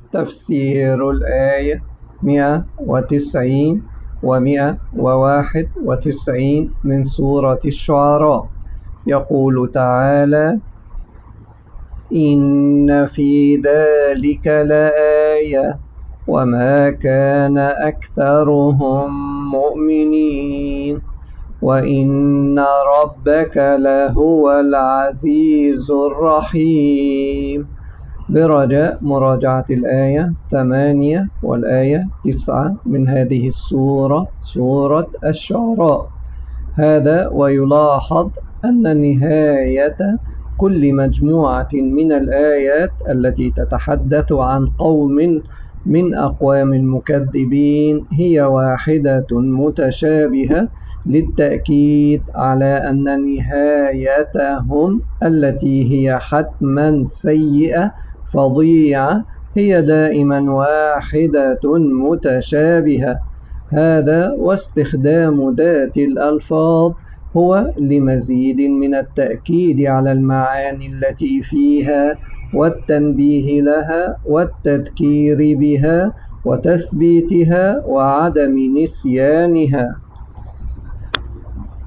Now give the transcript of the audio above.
تفسير الآية 190 و191 من سورة الشعراء. يقول تعالى: إن في ذلك لآية وما كان أكثرهم مؤمنين وإن ربك لهو العزيز الرحيم. برجاء مراجعة الآية 8 والآية 9 من هذه السورة، سورة الشعراء. هذا ويلاحظ أن نهاية كل مجموعة من الآيات التي تتحدث عن قوم من أقوام المكذبين هي واحدة متشابهة، للتأكيد على أن نهايتهم التي هي حتما سيئة فظيعة هي دائما واحدة متشابهة. هذا واستخدام ذات الألفاظ هو لمزيد من التأكيد على المعاني التي فيها والتنبيه لها والتذكير بها وتثبيتها وعدم نسيانها.